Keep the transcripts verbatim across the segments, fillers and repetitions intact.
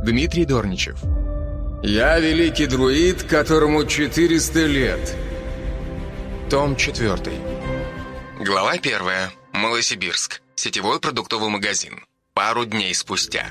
Дмитрий Дорничев. Я великий друид, которому четыреста лет. Том четвертый. Глава первая. Новосибирск. Сетевой продуктовый магазин. Пару дней спустя.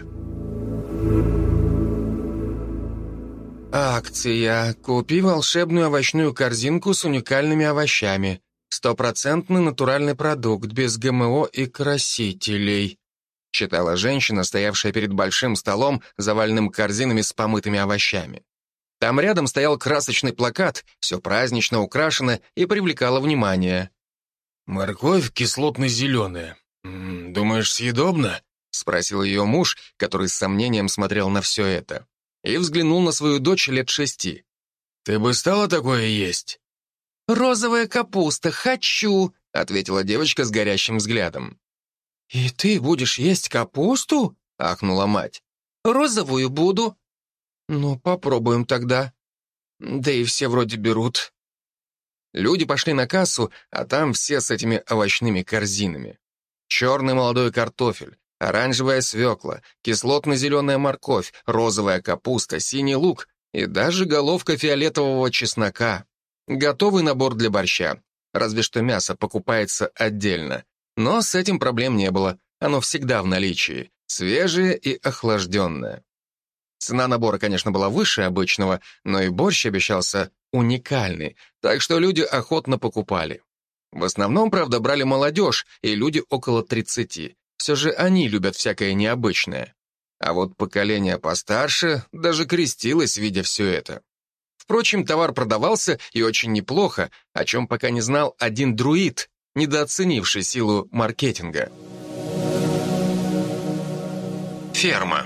Акция. Купи волшебную овощную корзинку с уникальными овощами. Стопроцентный натуральный продукт, без ГМО и красителей. Читала женщина, стоявшая перед большим столом, заваленным корзинами с помытыми овощами. Там рядом стоял красочный плакат, все празднично украшено и привлекало внимание. «Морковь кислотно-зеленая. Думаешь, съедобно?» — спросил ее муж, который с сомнением смотрел на все это. И взглянул на свою дочь лет шести. «Ты бы стала такое есть?» «Розовая капуста, хочу!» — ответила девочка с горящим взглядом. «И ты будешь есть капусту?» — ахнула мать. «Розовую буду». «Ну, попробуем тогда. Да и все вроде берут». Люди пошли на кассу, а там все с этими овощными корзинами. Черный молодой картофель, оранжевая свекла, кислотно-зеленая морковь, розовая капуста, синий лук и даже головка фиолетового чеснока. Готовый набор для борща, разве что мясо покупается отдельно. Но с этим проблем не было, оно всегда в наличии, свежее и охлажденное. Цена набора, конечно, была выше обычного, но и борщ обещался уникальный, так что люди охотно покупали. В основном, правда, брали молодежь и люди около тридцати. Все же они любят всякое необычное. А вот поколение постарше даже крестилось, видя все это. Впрочем, товар продавался и очень неплохо, о чем пока не знал один друид, недооценивший силу маркетинга. Ферма.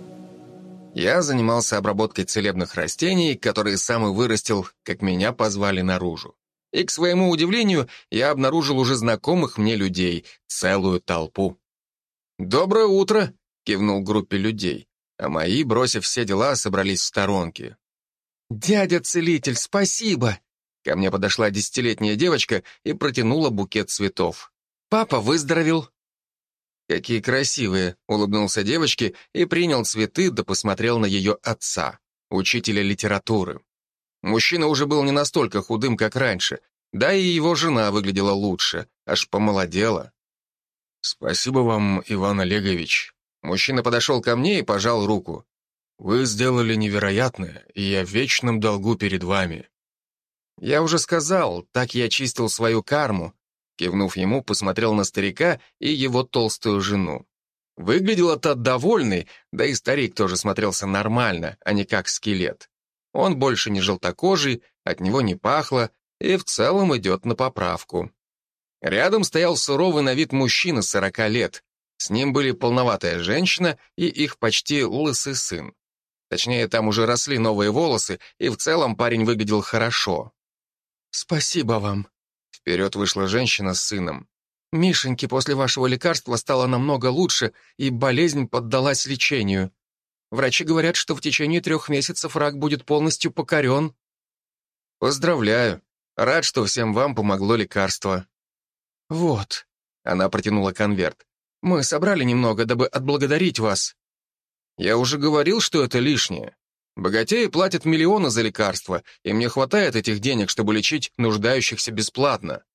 Я занимался обработкой целебных растений, которые сам и вырастил, как меня позвали наружу. И, к своему удивлению, я обнаружил уже знакомых мне людей, целую толпу. «Доброе утро!» — кивнул группе людей, а мои, бросив все дела, собрались в сторонке. «Дядя-целитель, спасибо!» Ко мне подошла десятилетняя девочка и протянула букет цветов. «Папа выздоровел». «Какие красивые!» — улыбнулся девочке и принял цветы, да посмотрел на ее отца, учителя литературы. Мужчина уже был не настолько худым, как раньше, да и его жена выглядела лучше, аж помолодела. «Спасибо вам, Иван Олегович». Мужчина подошел ко мне и пожал руку. «Вы сделали невероятное, и я в вечном долгу перед вами». «Я уже сказал, так я чистил свою карму», кивнув ему, посмотрел на старика и его толстую жену. Выглядел тот довольный, да и старик тоже смотрелся нормально, а не как скелет. Он больше не желтокожий, от него не пахло и в целом идет на поправку. Рядом стоял суровый на вид мужчина сорока лет. С ним были полноватая женщина и их почти лысый сын. Точнее, там уже росли новые волосы, и в целом парень выглядел хорошо. «Спасибо вам». Вперед вышла женщина с сыном. «Мишеньке после вашего лекарства стало намного лучше, и болезнь поддалась лечению. Врачи говорят, что в течение трех месяцев рак будет полностью покорен». «Поздравляю. Рад, что всем вам помогло лекарство». «Вот». Она протянула конверт. «Мы собрали немного, дабы отблагодарить вас». «Я уже говорил, что это лишнее. Богатеи платят миллионы за лекарства, и мне хватает этих денег, чтобы лечить нуждающихся бесплатно».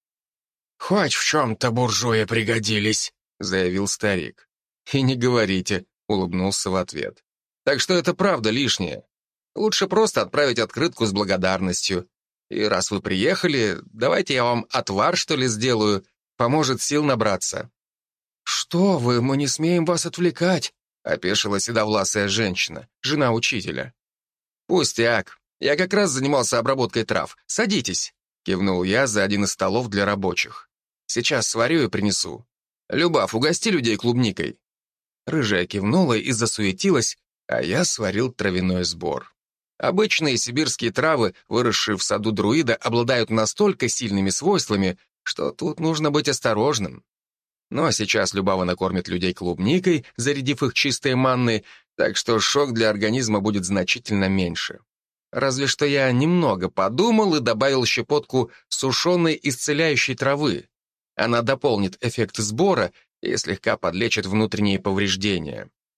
«Хоть в чем-то буржуи пригодились», — заявил старик. «И не говорите», — улыбнулся в ответ. «Так что это правда лишнее. Лучше просто отправить открытку с благодарностью. И раз вы приехали, давайте я вам отвар, что ли, сделаю, поможет сил набраться». «Что вы, мы не смеем вас отвлекать», — опешила седовласая женщина, жена учителя. «Пустяк. Я как раз занимался обработкой трав. Садитесь», — кивнул я за один из столов для рабочих. «Сейчас сварю и принесу. Любав, угости людей клубникой». Рыжая кивнула и засуетилась, а я сварил травяной сбор. Обычные сибирские травы, выросшие в саду друида, обладают настолько сильными свойствами, что тут нужно быть осторожным. Но сейчас Любава накормит людей клубникой, зарядив их чистой манной, так что шок для организма будет значительно меньше. Разве что я немного подумал и добавил щепотку сушеной исцеляющей травы. Она дополнит эффект сбора и слегка подлечит внутренние повреждения.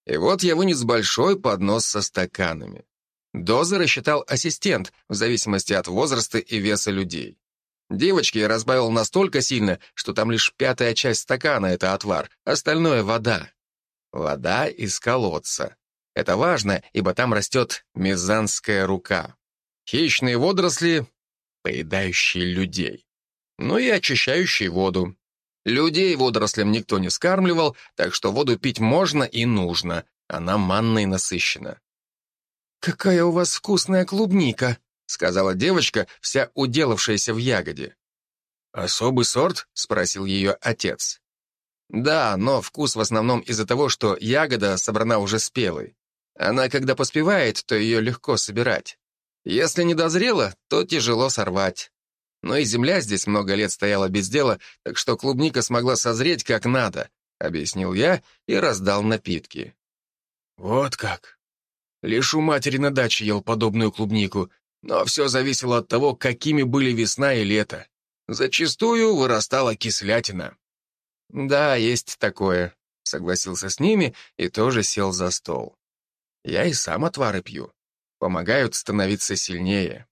И вот я вынес большой поднос со стаканами. Дозы рассчитал ассистент в зависимости от возраста и веса людей. Девочке я разбавил настолько сильно, что там лишь пятая часть стакана — это отвар, остальное — вода. Вода из колодца. Это важно, ибо там растет мезанская рука. Хищные водоросли, поедающие людей. Ну и очищающие воду. Людей водорослям никто не скармливал, так что воду пить можно и нужно. Она манной насыщена. «Какая у вас вкусная клубника», — сказала девочка, вся уделавшаяся в ягоде. «Особый сорт?» — спросил ее отец. «Да, но вкус в основном из-за того, что ягода собрана уже спелой. Она, когда поспевает, то ее легко собирать. Если не дозрела, то тяжело сорвать. Но и земля здесь много лет стояла без дела, так что клубника смогла созреть как надо», — объяснил я и раздал напитки. «Вот как. Лишь у матери на даче ел подобную клубнику, но все зависело от того, какими были весна и лето. Зачастую вырастала кислятина». «Да, есть такое», — согласился с ними и тоже сел за стол. «Я и сам отвары пью. Помогают становиться сильнее».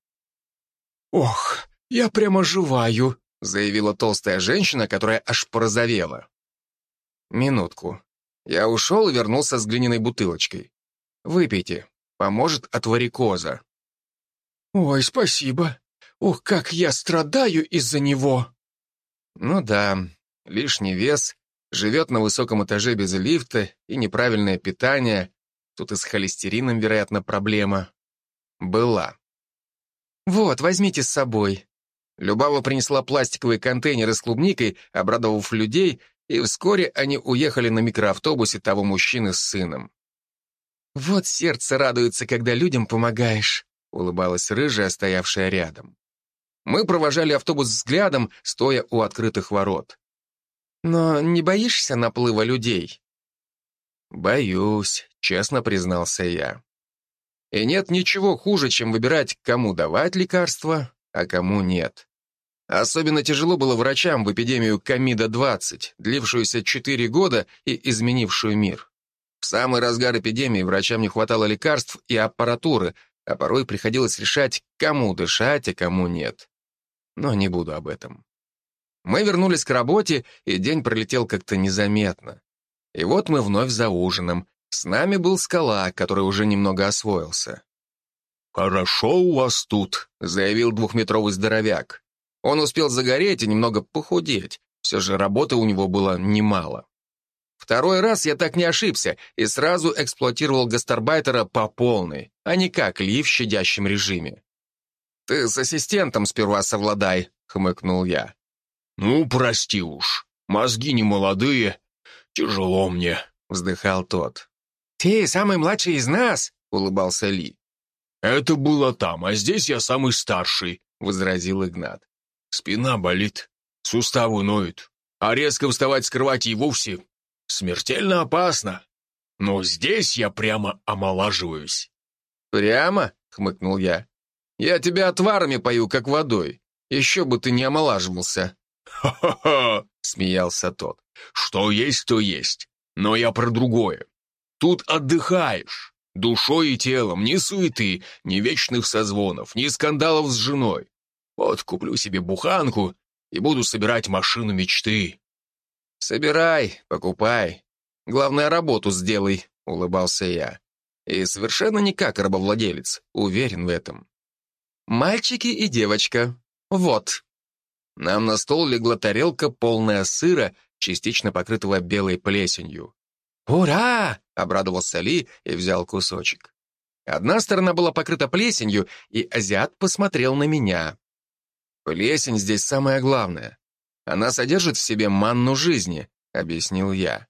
«Ох, я прямо живаю», — заявила толстая женщина, которая аж порозовела. «Минутку. Я ушел и вернулся с глиняной бутылочкой. Выпейте, поможет от варикоза». «Ой, спасибо. Ох, как я страдаю из-за него». «Ну да, лишний вес, живет на высоком этаже без лифта и неправильное питание. Тут и с холестерином, вероятно, проблема. Была. Вот, возьмите с собой». Любава принесла пластиковые контейнеры с клубникой, обрадовав людей, и вскоре они уехали на микроавтобусе того мужчины с сыном. «Вот сердце радуется, когда людям помогаешь», — улыбалась рыжая, стоявшая рядом. Мы провожали автобус взглядом, стоя у открытых ворот. «Но не боишься наплыва людей?» «Боюсь», — честно признался я. И нет ничего хуже, чем выбирать, кому давать лекарства, а кому нет. Особенно тяжело было врачам в эпидемию ковида двадцать, длившуюся четыре года и изменившую мир. В самый разгар эпидемии врачам не хватало лекарств и аппаратуры, а порой приходилось решать, кому дышать, а кому нет. Но не буду об этом. Мы вернулись к работе, и день пролетел как-то незаметно. И вот мы вновь за ужином. С нами был Скала, который уже немного освоился. «Хорошо у вас тут», — заявил двухметровый здоровяк. Он успел загореть и немного похудеть. Все же работы у него было немало. Второй раз я так не ошибся и сразу эксплуатировал гастарбайтера по полной, а не как Ли в щадящем режиме. «Ты с ассистентом сперва совладай», — хмыкнул я. «Ну, прости уж, мозги не молодые, тяжело мне», — вздыхал тот. «Ты самый младший из нас», — улыбался Ли. «Это было там, а здесь я самый старший», — возразил Игнат. «Спина болит, суставы ноют, а резко вставать с кровати и вовсе смертельно опасно. Но здесь я прямо омолаживаюсь». «Прямо?» — хмыкнул я. «Я тебя отварами пою, как водой. Еще бы ты не омолаживался». «Ха-ха-ха!» — смеялся тот. «Что есть, то есть. Но я про другое. Тут отдыхаешь. Душой и телом, ни суеты, ни вечных созвонов, ни скандалов с женой. Вот куплю себе буханку и буду собирать машину мечты». «Собирай, покупай. Главное, работу сделай», — улыбался я. И совершенно не как рабовладелец, уверен в этом. «Мальчики и девочка. Вот». Нам на стол легла тарелка, полная сыра, частично покрытого белой плесенью. «Ура!» — обрадовался Ли и взял кусочек. Одна сторона была покрыта плесенью, и азиат посмотрел на меня. «Плесень здесь самое главное. Она содержит в себе манну жизни», — объяснил я.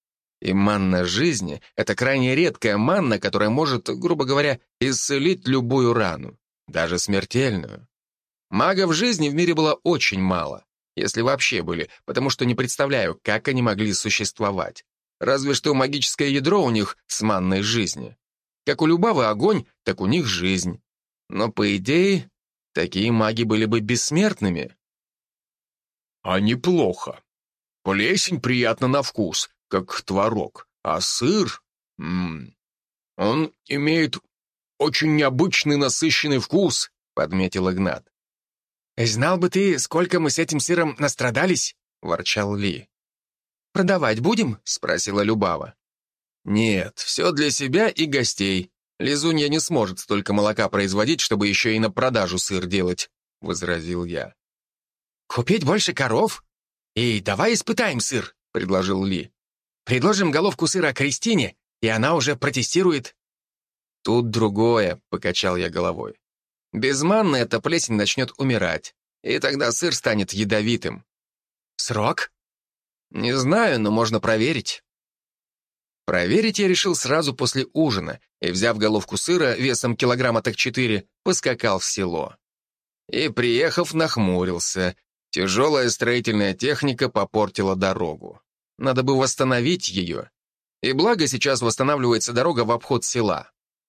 И манна жизни — это крайне редкая манна, которая может, грубо говоря, исцелить любую рану, даже смертельную. Магов жизни в мире было очень мало, если вообще были, потому что не представляю, как они могли существовать. Разве что магическое ядро у них с манной жизни. Как у Любавы огонь, так у них жизнь. Но, по идее, такие маги были бы бессмертными. «А неплохо. Плесень приятна на вкус, как творог, а сыр... М, «Он имеет очень необычный насыщенный вкус», — подметил Игнат. «Знал бы ты, сколько мы с этим сыром настрадались», — ворчал Ли. «Продавать будем?» — спросила Любава. «Нет, все для себя и гостей. Лизунья не сможет столько молока производить, чтобы еще и на продажу сыр делать», — возразил я. «Купить больше коров? И давай испытаем сыр», — предложил Ли. «Предложим головку сыра Кристине, и она уже протестирует». «Тут другое», — покачал я головой. «Без манны эта плесень начнет умирать, и тогда сыр станет ядовитым». «Срок?» «Не знаю, но можно проверить». Проверить я решил сразу после ужина, и, взяв головку сыра весом килограмма так четыре, поскакал в село. И, приехав, нахмурился. Тяжелая строительная техника попортила дорогу. Надо бы восстановить ее. И благо сейчас восстанавливается дорога в обход села.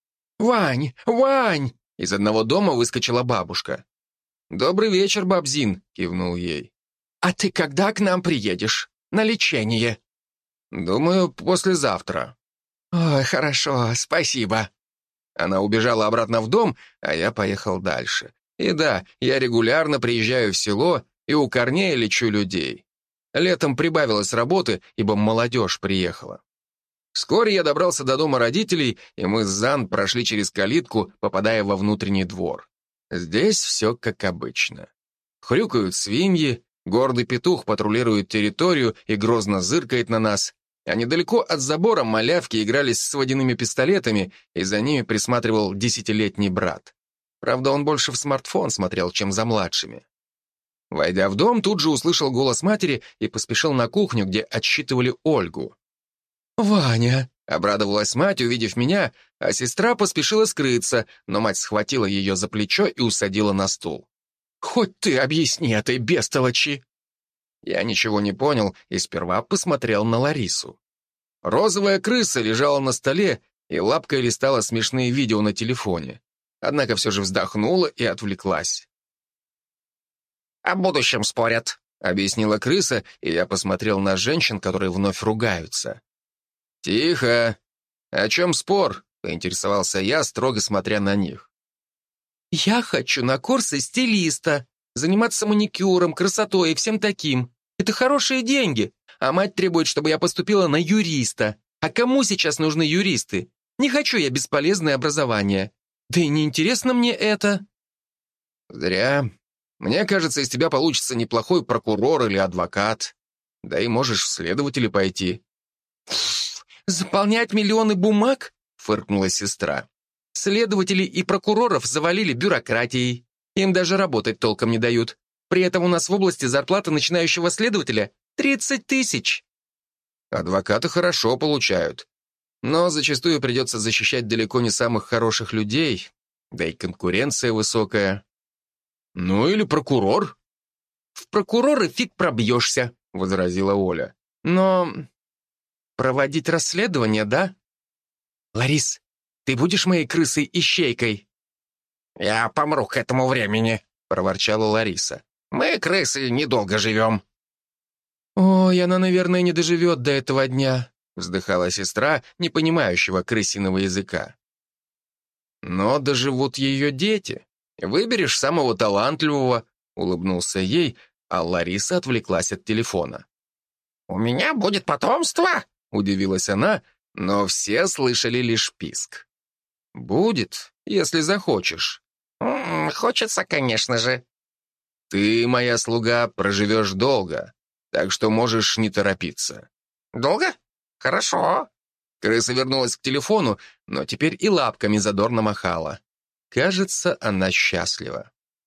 «Вань! Вань!» Из одного дома выскочила бабушка. «Добрый вечер, бабзин», — кивнул ей. «А ты когда к нам приедешь? На лечение?» «Думаю, послезавтра». «Ой, хорошо, спасибо». Она убежала обратно в дом, а я поехал дальше. И да, я регулярно приезжаю в село и у корней лечу людей. Летом прибавилось работы, ибо молодежь приехала. Вскоре я добрался до дома родителей, и мы с Зан прошли через калитку, попадая во внутренний двор. Здесь все как обычно. Хрюкают свиньи, гордый петух патрулирует территорию и грозно зыркает на нас, а недалеко от забора малявки игрались с водяными пистолетами, и за ними присматривал десятилетний брат. Правда, он больше в смартфон смотрел, чем за младшими. Войдя в дом, тут же услышал голос матери и поспешил на кухню, где отсчитывали Ольгу. «Ваня!» — обрадовалась мать, увидев меня, а сестра поспешила скрыться, но мать схватила ее за плечо и усадила на стул. «Хоть ты объясни этой бестолочи!» Я ничего не понял и сперва посмотрел на Ларису. Розовая крыса лежала на столе и лапкой листала смешные видео на телефоне. Однако все же вздохнула и отвлеклась. «О будущем спорят», — объяснила крыса, и я посмотрел на женщин, которые вновь ругаются. «Тихо! О чем спор?» — поинтересовался я, строго смотря на них. «Я хочу на курсы стилиста, заниматься маникюром, красотой и всем таким. Это хорошие деньги, а мать требует, чтобы я поступила на юриста. А кому сейчас нужны юристы? Не хочу я бесполезное образование. Да и неинтересно мне это». «Зря. Мне кажется, из тебя получится неплохой прокурор или адвокат. Да и можешь в следователи пойти». «Заполнять миллионы бумаг?» — фыркнула сестра. «Следователей и прокуроров завалили бюрократией. Им даже работать толком не дают. При этом у нас в области зарплата начинающего следователя тридцать тысяч». «Адвокаты хорошо получают. Но зачастую придется защищать далеко не самых хороших людей, да и конкуренция высокая». «Ну или прокурор». «В прокуроры фиг пробьешься», — возразила Оля. «Но проводить расследование, да? Ларис, ты будешь моей крысой-ищейкой?» «Я помру к этому времени», — проворчала Лариса. «Мы, крысы, недолго живем». «Ой, она, наверное, не доживет до этого дня», — вздыхала сестра, не понимающего крысиного языка. «Но доживут ее дети. Выберешь самого талантливого», — улыбнулся ей, а Лариса отвлеклась от телефона. «У меня будет потомство?» — удивилась она, но все слышали лишь писк. «Будет, если захочешь». М-м, «Хочется, конечно же». «Ты, моя слуга, проживешь долго, так что можешь не торопиться». «Долго? Хорошо». Крыса вернулась к телефону, но теперь и лапками задорно махала. Кажется, она счастлива.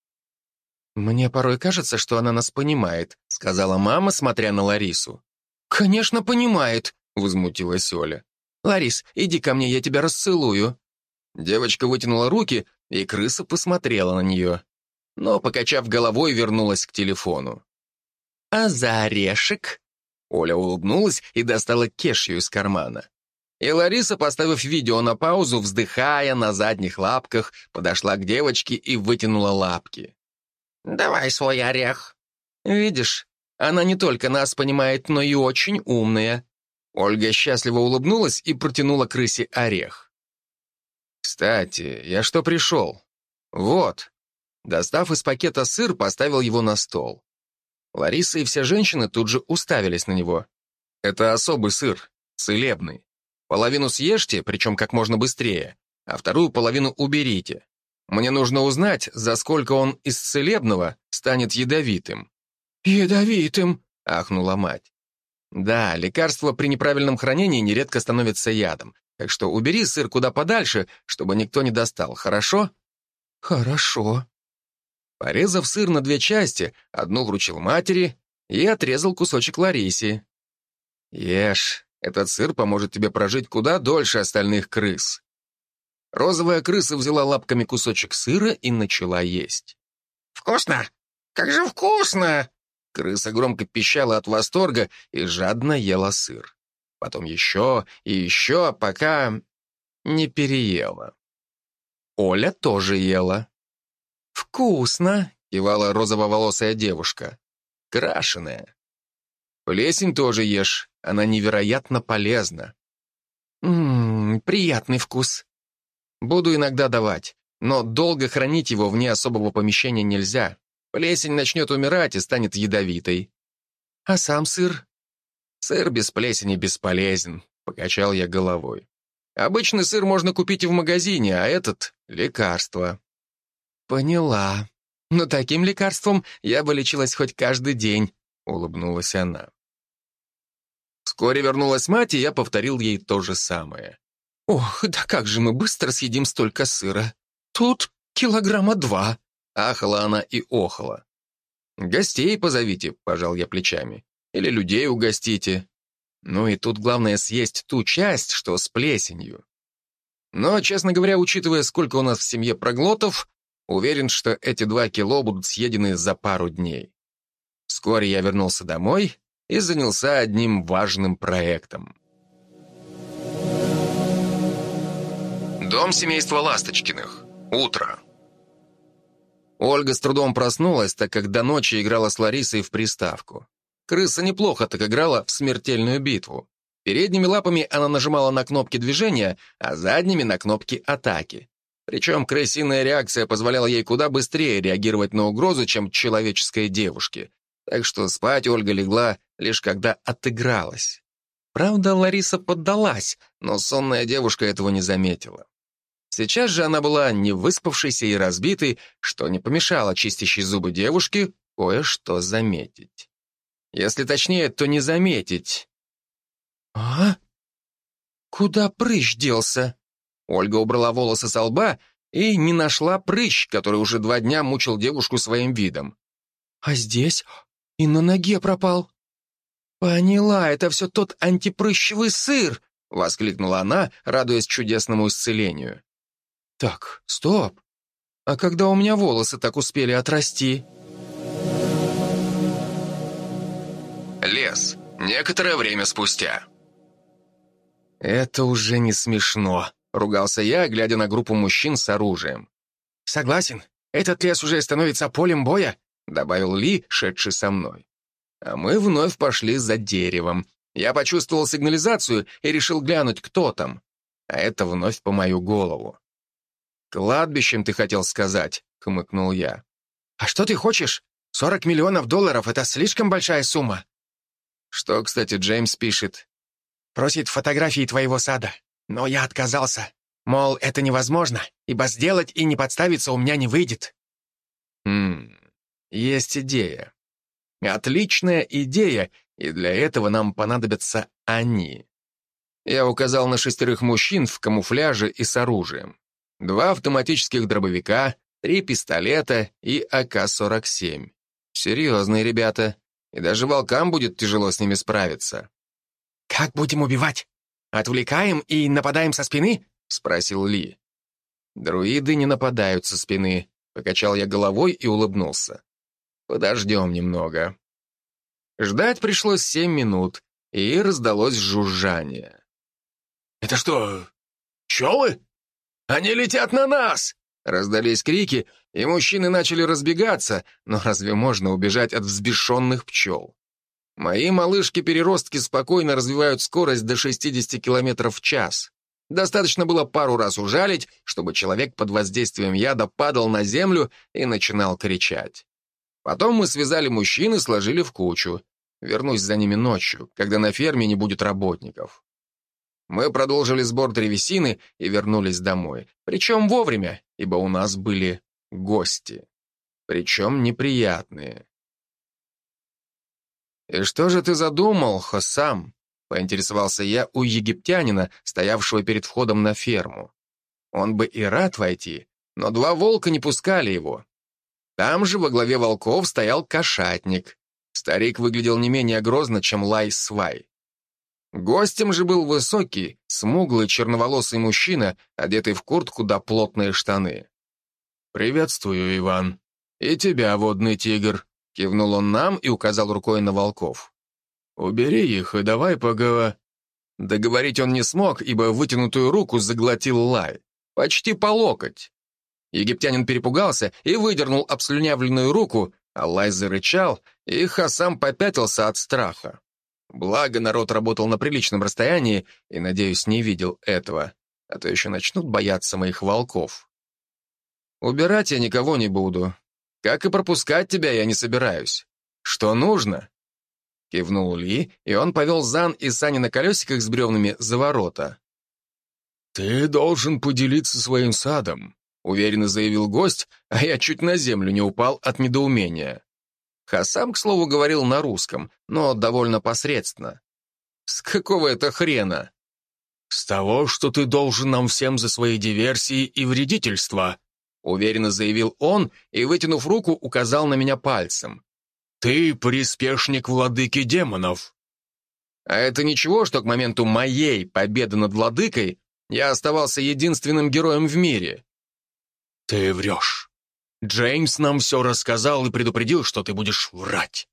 «Мне порой кажется, что она нас понимает», — сказала мама, смотря на Ларису. «Конечно, понимает», — возмутилась Оля. «Ларис, иди ко мне, я тебя расцелую». Девочка вытянула руки, и крыса посмотрела на нее, но, покачав головой, вернулась к телефону. «А за орешек?» Оля улыбнулась и достала кешью из кармана. И Лариса, поставив видео на паузу, вздыхая на задних лапках, подошла к девочке и вытянула лапки. «Давай свой орех». «Видишь, она не только нас понимает, но и очень умная». Ольга счастливо улыбнулась и протянула крысе орех. «Кстати, я что пришел? Вот». Достав из пакета сыр, поставил его на стол. Лариса и все женщины тут же уставились на него. Это особый сыр, целебный. Половину съешьте, причем как можно быстрее, а вторую половину уберите. Мне нужно узнать, за сколько он из целебного станет ядовитым». «Ядовитым?» — ахнула мать. «Да, лекарство при неправильном хранении нередко становится ядом, так что убери сыр куда подальше, чтобы никто не достал, хорошо?» «Хорошо». Порезав сыр на две части, одну вручил матери и отрезал кусочек Ларисе. «Ешь, этот сыр поможет тебе прожить куда дольше остальных крыс». Розовая крыса взяла лапками кусочек сыра и начала есть. «Вкусно! Как же вкусно!» Крыса громко пищала от восторга и жадно ела сыр. Потом еще и еще, пока не переела. Оля тоже ела. «Вкусно!» — кивала розово-волосая девушка. «Крашеная». Плесень тоже ешь, она невероятно полезна. «Ммм, приятный вкус». Буду иногда давать, но долго хранить его вне особого помещения нельзя. Плесень начнет умирать и станет ядовитой. «А сам сыр?» «Сыр без плесени бесполезен», — покачал я головой. «Обычный сыр можно купить и в магазине, а этот — лекарство». «Поняла. Но таким лекарством я бы лечилась хоть каждый день», — улыбнулась она. Вскоре вернулась мать, и я повторил ей то же самое. «Ох, да как же мы быстро съедим столько сыра. Тут килограмма два». Ахала она и охала. «Гостей позовите», — пожал я плечами. «Или людей угостите. Ну и тут главное съесть ту часть, что с плесенью». Но, честно говоря, учитывая, сколько у нас в семье проглотов, уверен, что эти два кило будут съедены за пару дней. Вскоре я вернулся домой и занялся одним важным проектом. Дом семейства Ласточкиных. Утро. Ольга с трудом проснулась, так как до ночи играла с Ларисой в приставку. Крыса неплохо так играла в смертельную битву. Передними лапами она нажимала на кнопки движения, а задними на кнопки атаки. Причем крысиная реакция позволяла ей куда быстрее реагировать на угрозу, чем человеческой девушке. Так что спать Ольга легла лишь когда отыгралась. Правда, Лариса поддалась, но сонная девушка этого не заметила. Сейчас же она была невыспавшейся и разбитой, что не помешало чистящей зубы девушке кое-что заметить. Если точнее, то не заметить. «А? Куда прыщ делся?» Ольга убрала волосы со лба и не нашла прыщ, который уже два дня мучил девушку своим видом. «А здесь и на ноге пропал». «Поняла, это все тот антипрыщевый сыр!» — воскликнула она, радуясь чудесному исцелению. «Так, стоп. А когда у меня волосы так успели отрасти?» Лес. Некоторое время спустя. «Это уже не смешно», — ругался я, глядя на группу мужчин с оружием. «Согласен. Этот лес уже становится полем боя», — добавил Ли, шедший со мной. А мы вновь пошли за деревом. Я почувствовал сигнализацию и решил глянуть, кто там. А это вновь по мою голову. «Кладбищем, ты хотел сказать», — хмыкнул я. «А что ты хочешь? сорок миллионов долларов — это слишком большая сумма». Что, кстати, Джеймс пишет? «Просит фотографии твоего сада. Но я отказался. Мол, это невозможно, ибо сделать и не подставиться у меня не выйдет». Хм, есть идея. Отличная идея, и для этого нам понадобятся они. Я указал на шестерых мужчин в камуфляже и с оружием. Два автоматических дробовика, три пистолета и а ка сорок семь. Серьезные ребята, и даже волкам будет тяжело с ними справиться. «Как будем убивать? Отвлекаем и нападаем со спины?» — спросил Ли. «Друиды не нападают со спины», — покачал я головой и улыбнулся. «Подождем немного». Ждать пришлось семь минут, и раздалось жужжание. «Это что, пчелы? Они летят на нас!» Раздались крики, и мужчины начали разбегаться, но разве можно убежать от взбешенных пчел? Мои малышки-переростки спокойно развивают скорость до шестидесяти километров в час. Достаточно было пару раз ужалить, чтобы человек под воздействием яда падал на землю и начинал кричать. Потом мы связали мужчин и сложили в кучу. Вернусь за ними ночью, когда на ферме не будет работников. Мы продолжили сбор древесины и вернулись домой. Причем вовремя, ибо у нас были гости. Причем неприятные. «И что же ты задумал, Хоссам?» — поинтересовался я у египтянина, стоявшего перед входом на ферму. Он бы и рад войти, но два волка не пускали его. Там же во главе волков стоял кошатник. Старик выглядел не менее грозно, чем Лай-Свай. Гостем же был высокий, смуглый, черноволосый мужчина, одетый в куртку да плотные штаны. «Приветствую, Иван. И тебя, водный тигр», — кивнул он нам и указал рукой на волков. «Убери их и давай поговор...» Договорить он не смог, ибо вытянутую руку заглотил Лай. Почти по локоть. Египтянин перепугался и выдернул обслюнявленную руку, а Лай зарычал, и Хоссам попятился от страха. Благо, народ работал на приличном расстоянии и, надеюсь, не видел этого, а то еще начнут бояться моих волков. Убирать я никого не буду. Как и пропускать тебя я не собираюсь. Что нужно? Кивнул Ли, и он повел Зан и Сани на колесиках с бревнами за ворота. «Ты должен поделиться своим садом», — уверенно заявил гость, а я чуть на землю не упал от недоумения. Хоссам, к слову, говорил на русском, но довольно посредственно. «С какого это хрена?» «С того, что ты должен нам всем за свои диверсии и вредительства», — уверенно заявил он и, вытянув руку, указал на меня пальцем. «Ты приспешник владыки демонов». А это ничего, что к моменту моей победы над владыкой я оставался единственным героем в мире? «Ты врешь. Джеймс нам все рассказал и предупредил, что ты будешь врать».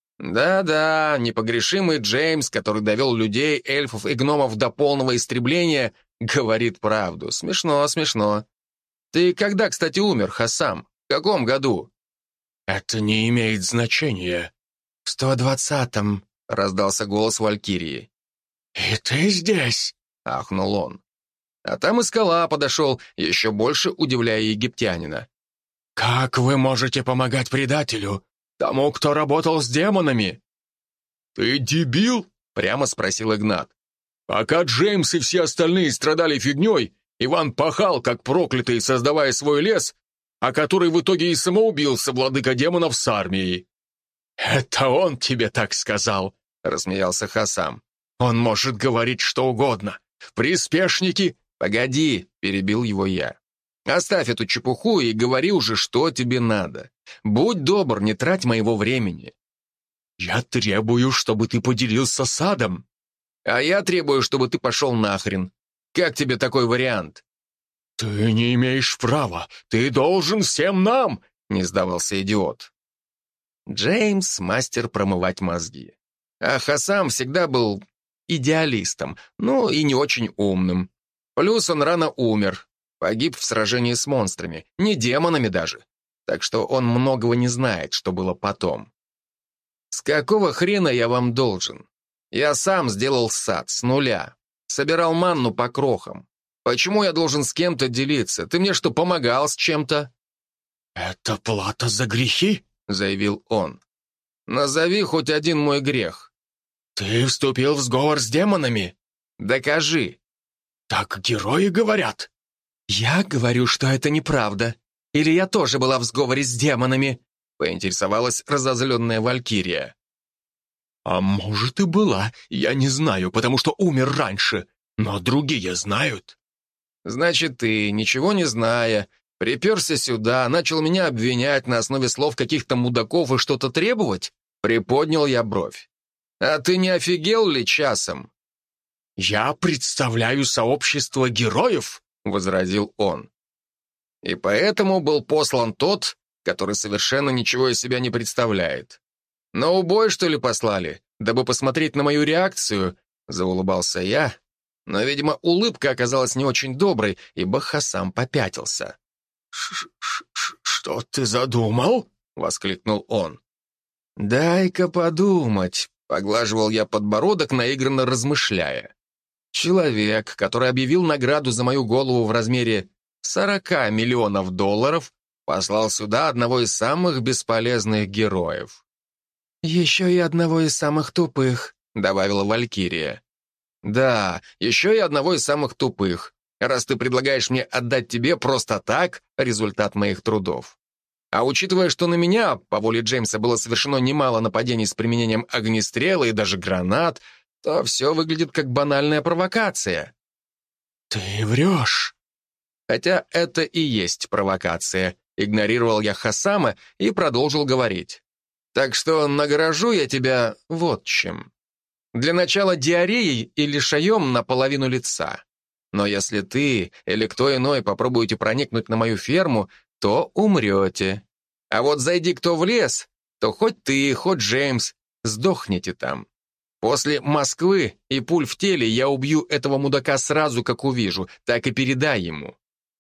Да-да, непогрешимый Джеймс, который довел людей, эльфов и гномов до полного истребления, говорит правду. Смешно, смешно. Ты когда, кстати, умер, Хоссам? В каком году? Это не имеет значения. В сто двадцатом, раздался голос Валькирии. И ты здесь? Ахнул он. А там и скала подошел, еще больше удивляя египтянина. «Как вы можете помогать предателю, тому, кто работал с демонами?» «Ты дебил?» — прямо спросил Игнат. «Пока Джеймс и все остальные страдали фигней, Иван пахал, как проклятый, создавая свой лес, а который в итоге и самоубился, владыка демонов с армией». «Это он тебе так сказал», — рассмеялся Хоссам. «Он может говорить что угодно. Приспешники...» «Погоди», — перебил его я. «Оставь эту чепуху и говори уже, что тебе надо. Будь добр, не трать моего времени». «Я требую, чтобы ты поделился садом». «А я требую, чтобы ты пошел нахрен. Как тебе такой вариант?» «Ты не имеешь права. Ты должен всем нам», — не сдавался идиот. Джеймс — мастер промывать мозги. А Хоссам всегда был идеалистом, ну и не очень умным. Плюс он рано умер, погиб в сражении с монстрами, не демонами даже. Так что он многого не знает, что было потом. С какого хрена я вам должен? Я сам сделал сад с нуля. Собирал манну по крохам. Почему я должен с кем-то делиться? Ты мне что, помогал с чем-то? «Это плата за грехи?» — заявил он. «Назови хоть один мой грех». «Ты вступил в сговор с демонами?» «Докажи». «Так герои говорят». «Я говорю, что это неправда. Или я тоже была в сговоре с демонами?» — поинтересовалась разозленная Валькирия. «А может и была, я не знаю, потому что умер раньше, но другие знают». «Значит, ты, ничего не зная, приперся сюда, начал меня обвинять на основе слов каких-то мудаков и что-то требовать?» Приподнял я бровь. «А ты не офигел ли часом?» «Я представляю сообщество героев», — возразил он. «И поэтому был послан тот, который совершенно ничего из себя не представляет. На убой, что ли, послали, дабы посмотреть на мою реакцию?» — заулыбался я, но, видимо, улыбка оказалась не очень доброй, ибо Хоссам попятился. Ш -ш -ш «Что ты задумал?» — воскликнул он. «Дай-ка подумать», — Поглаживал я подбородок, наигранно размышляя. Человек, который объявил награду за мою голову в размере сорока миллионов долларов, послал сюда одного из самых бесполезных героев. «Еще и одного из самых тупых», — добавила Валькирия. «Да, еще и одного из самых тупых, раз ты предлагаешь мне отдать тебе просто так результат моих трудов. А учитывая, что на меня, по воле Джеймса, было совершено немало нападений с применением огнестрела и даже гранат, то все выглядит как банальная провокация». «Ты врешь». «Хотя это и есть провокация», — игнорировал я Хасама и продолжил говорить. «Так что награжу я тебя вот чем. Для начала диареей и лишаем наполовину лица. Но если ты или кто иной попробуете проникнуть на мою ферму, то умрете. А вот зайди кто в лес, то хоть ты, хоть Джеймс, сдохнете там. После Москвы и пуль в теле я убью этого мудака сразу, как увижу, так и передай ему».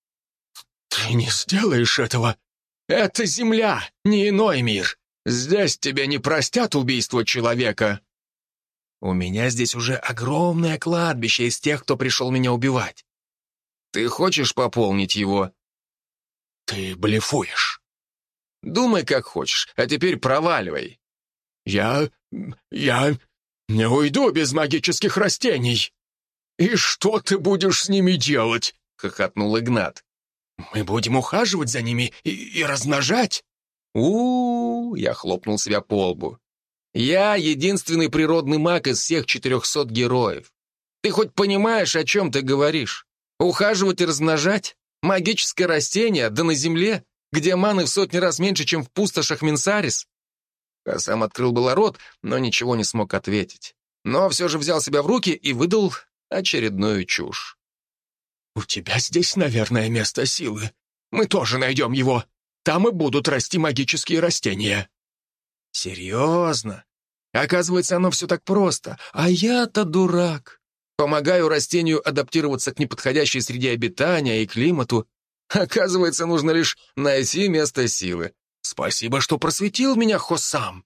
«Ты не сделаешь этого. Это земля, не иной мир. Здесь тебе не простят убийство человека». «У меня здесь уже огромное кладбище из тех, кто пришел меня убивать. Ты хочешь пополнить его?» «Ты блефуешь». «Думай, как хочешь, а теперь проваливай». «Я... я не уйду без магических растений». «И что ты будешь с ними делать?» — хохотнул Игнат. «Мы будем ухаживать за ними и, и размножать». У-у-у, я хлопнул себя по лбу. «Я единственный природный маг из всех четырехсот героев. Ты хоть понимаешь, о чем ты говоришь? Ухаживать и размножать? Магическое растение, да на земле, где маны в сотни раз меньше, чем в пустошах Минсарис?» А сам открыл было рот, но ничего не смог ответить. Но все же взял себя в руки и выдал очередную чушь. «У тебя здесь, наверное, место силы. Мы тоже найдем его. Там и будут расти магические растения». «Серьезно? Оказывается, оно все так просто. А я-то дурак. Помогаю растению адаптироваться к неподходящей среде обитания и климату. Оказывается, нужно лишь найти место силы. Спасибо, что просветил меня, Хосам».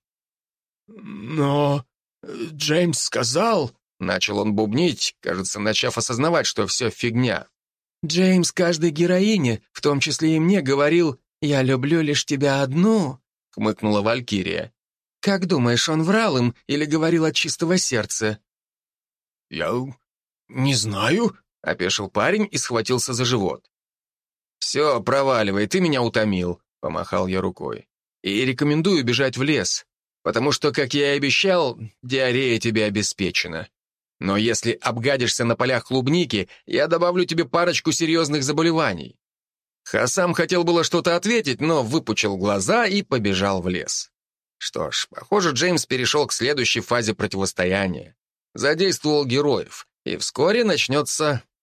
«Но Джеймс сказал...» — начал он бубнить, кажется, начав осознавать, что все фигня. «Джеймс каждой героине, в том числе и мне, говорил: «Я люблю лишь тебя одну», — хмыкнула Валькирия. «Как думаешь, он врал им или говорил от чистого сердца?» «Я не знаю», — опешил парень и схватился за живот. «Все, проваливай, ты меня утомил», — помахал я рукой. «И рекомендую бежать в лес, потому что, как я и обещал, диарея тебе обеспечена. Но если обгадишься на полях клубники, я добавлю тебе парочку серьезных заболеваний». Хасам хотел было что-то ответить, но выпучил глаза и побежал в лес. Что ж, похоже, Джеймс перешел к следующей фазе противостояния. Задействовал героев, и вскоре начнется